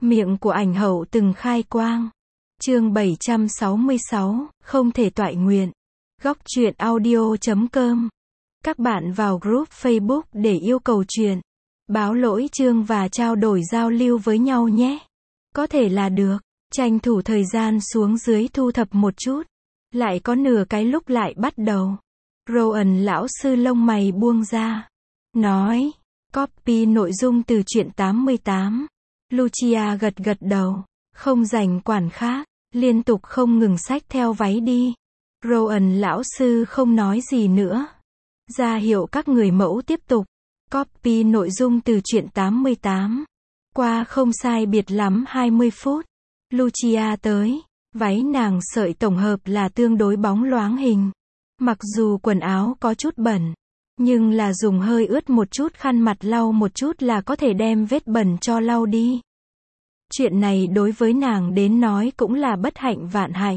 Miệng của ảnh hậu từng khai quang. Chương 766, không thể toại nguyện. Góc truyện audio.com. Các bạn vào group Facebook để yêu cầu chuyện, báo lỗi chương và trao đổi giao lưu với nhau nhé. Có thể là được. Tranh thủ thời gian xuống dưới thu thập một chút. Lại có nửa cái lúc lại bắt đầu. Rowan lão sư lông mày buông ra. Nói, copy nội dung từ truyện 88. Lucia gật gật đầu. Không rảnh quản khác. Liên tục không ngừng xách theo váy đi. Rowan lão sư không nói gì nữa. Ra hiệu các người mẫu tiếp tục. Copy nội dung từ truyện 88. Qua không sai biệt lắm 20 phút. Lucia tới. Váy nàng sợi tổng hợp là tương đối bóng loáng hình. Mặc dù quần áo có chút bẩn, nhưng là dùng hơi ướt một chút khăn mặt lau một chút là có thể đem vết bẩn cho lau đi. Chuyện này đối với nàng đến nói cũng là bất hạnh vạn hạnh.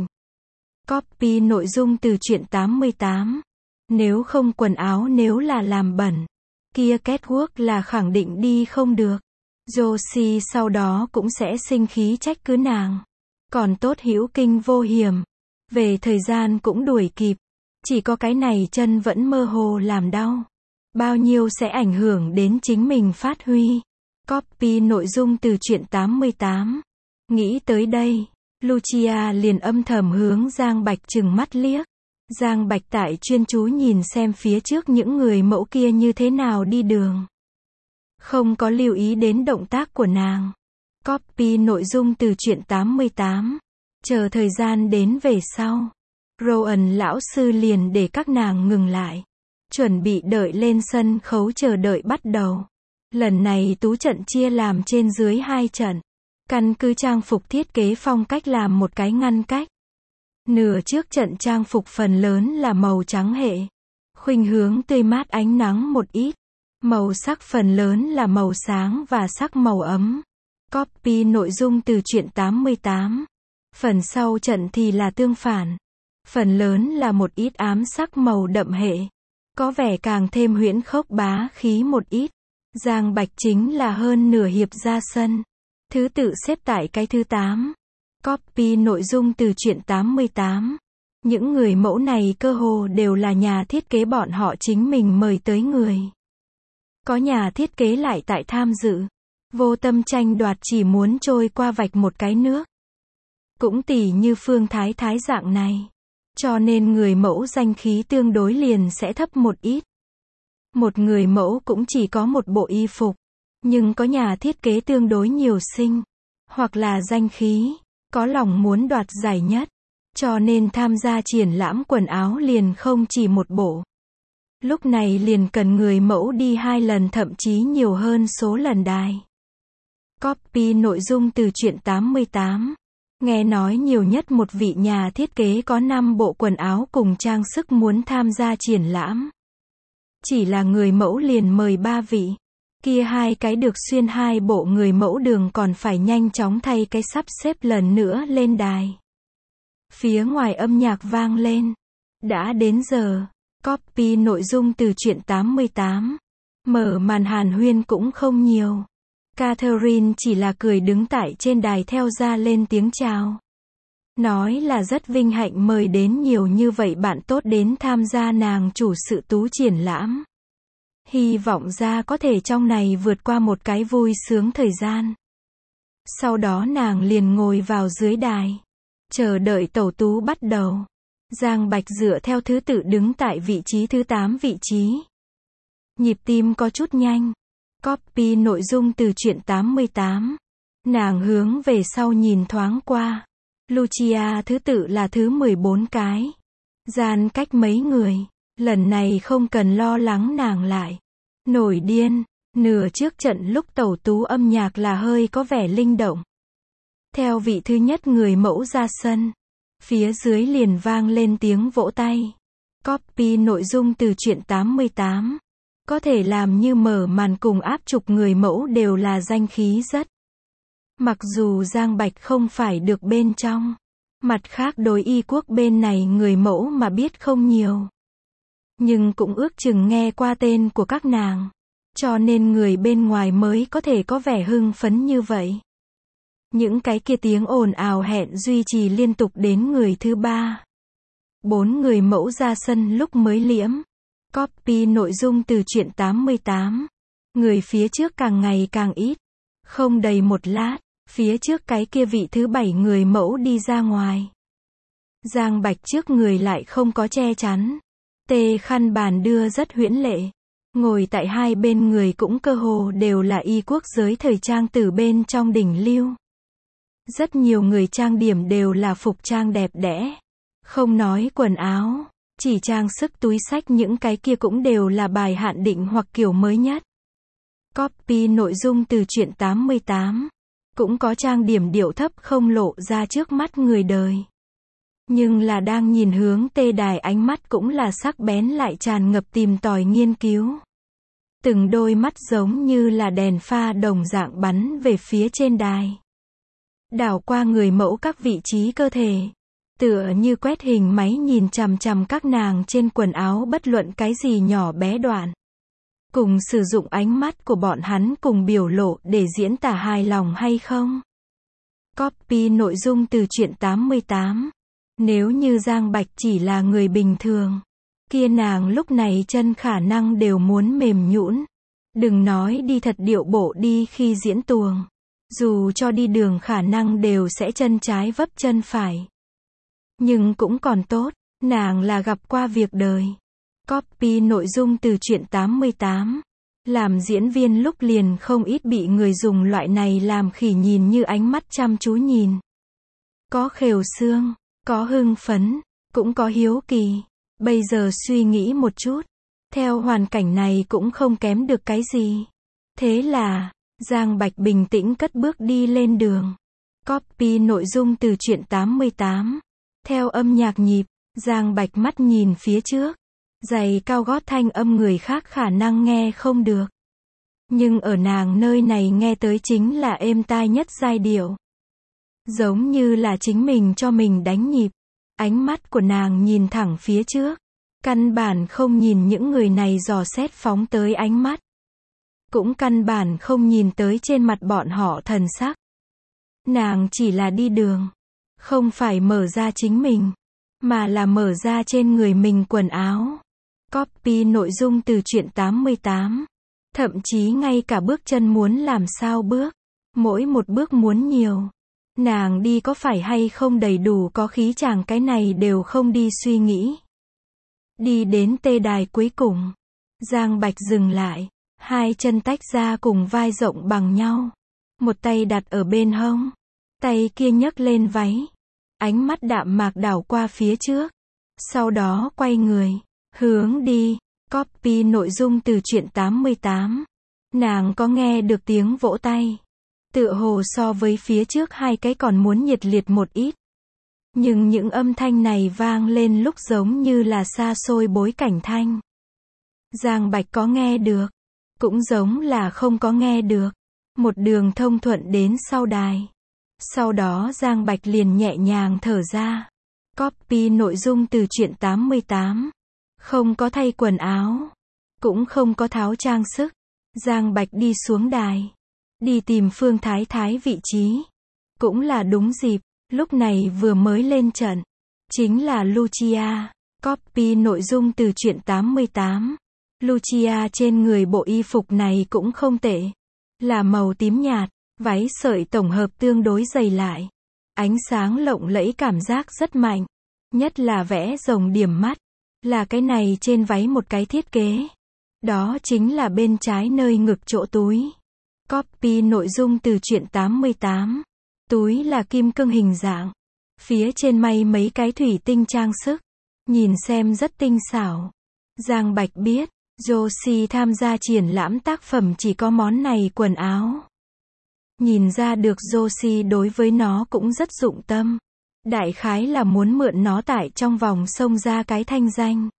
Copy nội dung từ truyện 88. Nếu không quần áo nếu là làm bẩn, kia catwalk là khẳng định đi không được. Josie sau đó cũng sẽ sinh khí trách cứ nàng. Còn tốt hữu kinh vô hiểm. Về thời gian cũng đuổi kịp. Chỉ có cái này chân vẫn mơ hồ làm đau. Bao nhiêu sẽ ảnh hưởng đến chính mình phát huy. Copy nội dung từ truyện 88. Nghĩ tới đây, Lucia liền âm thầm hướng Giang Bạch trừng mắt liếc. Giang Bạch tại chuyên chú nhìn xem phía trước những người mẫu kia như thế nào đi đường. Không có lưu ý đến động tác của nàng. Copy nội dung từ truyện 88. Chờ thời gian đến về sau. Rowan lão sư liền để các nàng ngừng lại. Chuẩn bị đợi lên sân khấu chờ đợi bắt đầu. Lần này tú trận chia làm trên dưới 2 trận. Căn cứ trang phục thiết kế phong cách làm một cái ngăn cách. Nửa trước trận trang phục phần lớn là màu trắng hệ. Khuynh hướng tươi mát ánh nắng một ít. Màu sắc phần lớn là màu sáng và sắc màu ấm. Copy nội dung từ truyện 88. Phần sau trận thì là tương phản. Phần lớn là một ít ám sắc màu đậm hệ. Có vẻ càng thêm huyễn khốc bá khí một ít. Giang Bạch chính là hơn nửa hiệp ra sân. Thứ tự xếp tại cái thứ 8. Copy nội dung từ truyện 88. Những người mẫu này cơ hồ đều là nhà thiết kế bọn họ chính mình mời tới người. Có nhà thiết kế lại tại tham dự. Vô tâm tranh đoạt chỉ muốn trôi qua vạch một cái nước. Cũng tỉ như Phương Thái Thái dạng này. Cho nên người mẫu danh khí tương đối liền sẽ thấp một ít. Một người mẫu cũng chỉ có một bộ y phục. Nhưng có nhà thiết kế tương đối nhiều sinh. Hoặc là danh khí. Có lòng muốn đoạt giải nhất. Cho nên tham gia triển lãm quần áo liền không chỉ một bộ. Lúc này liền cần người mẫu đi 2 lần thậm chí nhiều hơn số lần đài. Copy nội dung từ truyện 88. Nghe nói nhiều nhất một vị nhà thiết kế có 5 bộ quần áo cùng trang sức muốn tham gia triển lãm. Chỉ là người mẫu liền mời 3 vị. Kia 2 cái được xuyên 2 bộ người mẫu đường còn phải nhanh chóng thay cái sắp xếp lần nữa lên đài. Phía ngoài âm nhạc vang lên. Đã đến giờ. Copy nội dung từ truyện 88. Mở màn hàn huyên cũng không nhiều. Catherine chỉ là cười đứng tại trên đài theo ra lên tiếng chào. Nói là rất vinh hạnh mời đến nhiều như vậy bạn tốt đến tham gia nàng chủ sự tú triển lãm. Hy vọng ra có thể trong này vượt qua một cái vui sướng thời gian. Sau đó nàng liền ngồi vào dưới đài. Chờ đợi tẩu tú bắt đầu. Giang Bạch dựa theo thứ tự đứng tại vị trí thứ 8 vị trí. Nhịp tim có chút nhanh. Copy nội dung từ truyện 88. Nàng hướng về sau nhìn thoáng qua. Lucia thứ tự là thứ 14 cái. Gian cách mấy người. Lần này không cần lo lắng nàng lại. Nổi điên. Nửa trước trận lúc tẩu tú âm nhạc là hơi có vẻ linh động. Theo vị thứ nhất người mẫu ra sân. Phía dưới liền vang lên tiếng vỗ tay. Copy nội dung từ truyện 88. Có thể làm như mở màn cùng áp trục người mẫu đều là danh khí rất. Mặc dù Giang Bạch không phải được bên trong. Mặt khác đối y quốc bên này người mẫu mà biết không nhiều. Nhưng cũng ước chừng nghe qua tên của các nàng. Cho nên người bên ngoài mới có thể có vẻ hưng phấn như vậy. Những cái kia tiếng ồn ào hẹn duy trì liên tục đến người thứ 3. 4 người mẫu ra sân lúc mới liễm. Copy nội dung từ truyện 88. Người phía trước càng ngày càng ít. Không đầy một lát, phía trước cái kia vị thứ 7 người mẫu đi ra ngoài. Giang Bạch trước người lại không có che chắn. Tê khăn bàn đưa rất huyễn lệ. Ngồi tại hai bên người cũng cơ hồ đều là y quốc giới thời trang từ bên trong đỉnh lưu. Rất nhiều người trang điểm đều là phục trang đẹp đẽ. Không nói quần áo, chỉ trang sức túi xách những cái kia cũng đều là bài hạn định hoặc kiểu mới nhất. Copy nội dung từ truyện 88. Cũng có trang điểm điệu thấp không lộ ra trước mắt người đời. Nhưng là đang nhìn hướng Tê đài ánh mắt cũng là sắc bén lại tràn ngập tìm tòi nghiên cứu. Từng đôi mắt giống như là đèn pha đồng dạng bắn về phía trên đài. Đảo qua người mẫu các vị trí cơ thể. Tựa như quét hình máy nhìn chằm chằm các nàng trên quần áo bất luận cái gì nhỏ bé đoạn. Cùng sử dụng ánh mắt của bọn hắn cùng biểu lộ để diễn tả hài lòng hay không. Copy nội dung từ truyện 88. Nếu như Giang Bạch chỉ là người bình thường, kia nàng lúc này chân khả năng đều muốn mềm nhũn. Đừng nói đi thật điệu bộ đi khi diễn tuồng. Dù cho đi đường khả năng đều sẽ chân trái vấp chân phải. Nhưng cũng còn tốt, nàng là gặp qua việc đời. Copy nội dung từ truyện 88. Làm diễn viên lúc liền không ít bị người dùng loại này làm khỉ nhìn như ánh mắt chăm chú nhìn. Có khều xương, có hưng phấn, cũng có hiếu kỳ. Bây giờ suy nghĩ một chút, theo hoàn cảnh này cũng không kém được cái gì. Thế là, Giang Bạch bình tĩnh cất bước đi lên đường. Copy nội dung từ truyện 88. Theo âm nhạc nhịp, Giang Bạch mắt nhìn phía trước. Giày cao gót thanh âm người khác khả năng nghe không được. Nhưng ở nàng nơi này nghe tới chính là êm tai nhất giai điệu. Giống như là chính mình cho mình đánh nhịp. Ánh mắt của nàng nhìn thẳng phía trước. Căn bản không nhìn những người này dò xét phóng tới ánh mắt. Cũng căn bản không nhìn tới trên mặt bọn họ thần sắc. Nàng chỉ là đi đường. Không phải mở ra chính mình, mà là mở ra trên người mình quần áo. Copy nội dung từ truyện 88. Thậm chí ngay cả bước chân muốn làm sao bước. Mỗi một bước muốn nhiều. Nàng đi có phải hay không đầy đủ có khí chàng cái này đều không đi suy nghĩ. Đi đến Tê đài cuối cùng. Giang Bạch dừng lại. Hai chân tách ra cùng vai rộng bằng nhau. Một tay đặt ở bên hông. Tay kia nhấc lên váy. Ánh mắt đạm mạc đảo qua phía trước. Sau đó quay người. Hướng đi. Copy nội dung từ truyện 88. Nàng có nghe được tiếng vỗ tay. Tựa hồ so với phía trước hai cái còn muốn nhiệt liệt một ít. Nhưng những âm thanh này vang lên lúc giống như là xa xôi bối cảnh thanh. Giang Bạch có nghe được. Cũng giống là không có nghe được. Một đường thông thuận đến sau đài. Sau đó Giang Bạch liền nhẹ nhàng thở ra. Copy nội dung từ truyện 88. Không có thay quần áo. Cũng không có tháo trang sức. Giang Bạch đi xuống đài. Đi tìm Phương Thái Thái vị trí. Cũng là đúng dịp. Lúc này vừa mới lên trận. Chính là Lucia. Copy nội dung từ truyện 88. Lucia trên người bộ y phục này cũng không tệ. Là màu tím nhạt. Váy sợi tổng hợp tương đối dày lại. Ánh sáng lộng lẫy cảm giác rất mạnh. Nhất là vẽ rồng điểm mắt. Là cái này trên váy một cái thiết kế. Đó chính là bên trái nơi ngực chỗ túi. Copy nội dung từ truyện 88. Túi là kim cương hình dạng. Phía trên may mấy cái thủy tinh trang sức. Nhìn xem rất tinh xảo. Giang Bạch biết, Josie tham gia triển lãm tác phẩm chỉ có món này quần áo. Nhìn ra được Josie đối với nó cũng rất dụng tâm. Đại khái là muốn mượn nó tại trong vòng xông ra cái thanh danh.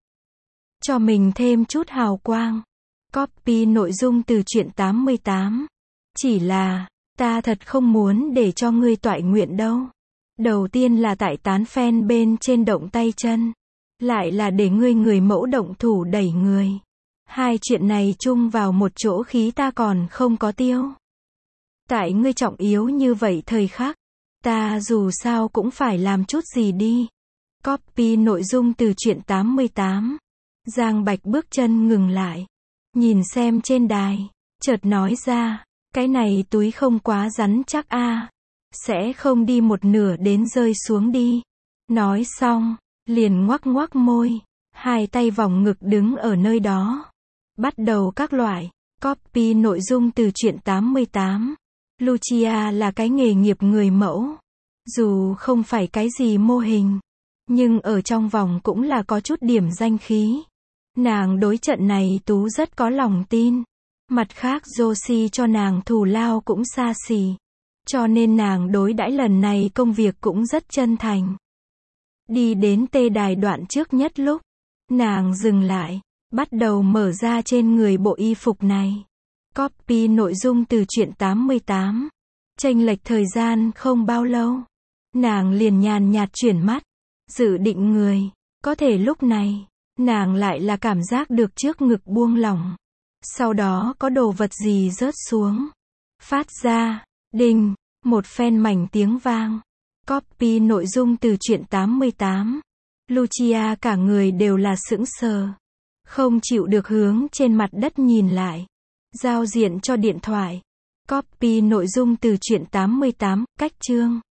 Cho mình thêm chút hào quang. Copy nội dung từ truyện 88. Chỉ là, ta thật không muốn để cho ngươi toại nguyện đâu. Đầu tiên là tại tán fan bên trên động tay chân. Lại là để ngươi người mẫu động thủ đẩy người. Hai chuyện này chung vào một chỗ khí ta còn không có tiêu. Tại ngươi trọng yếu như vậy thời khắc, ta dù sao cũng phải làm chút gì đi. Copy nội dung từ truyện 88. Giang Bạch bước chân ngừng lại. Nhìn xem trên đài. Chợt nói ra. Cái này túi không quá rắn chắc a. Sẽ không đi một nửa đến rơi xuống đi. Nói xong. Liền ngoắc ngoắc môi. Hai tay vòng ngực đứng ở nơi đó. Bắt đầu các loại. Copy nội dung từ truyện 88. Lucia là cái nghề nghiệp người mẫu. Dù không phải cái gì mô hình. Nhưng ở trong vòng cũng là có chút điểm danh khí. Nàng đối trận này Tú rất có lòng tin. Mặt khác Josie cho nàng thù lao cũng xa xỉ. Cho nên nàng đối đãi lần này công việc cũng rất chân thành. Đi đến tê đài đoạn trước nhất lúc. Nàng dừng lại. Bắt đầu mở ra trên người bộ y phục này. Copy nội dung từ truyện 88. Chênh lệch thời gian không bao lâu. Nàng liền nhàn nhạt chuyển mắt. Dự định người. Có thể lúc này. Nàng lại là cảm giác được trước ngực buông lỏng. Sau đó có đồ vật gì rớt xuống. Phát ra. Đinh. Một phen mảnh tiếng vang. Copy nội dung từ truyện 88. Lucia cả người đều là sững sờ. Không chịu được hướng trên mặt đất nhìn lại. Giao diện cho điện thoại. Copy nội dung từ truyện 88. Cách chương.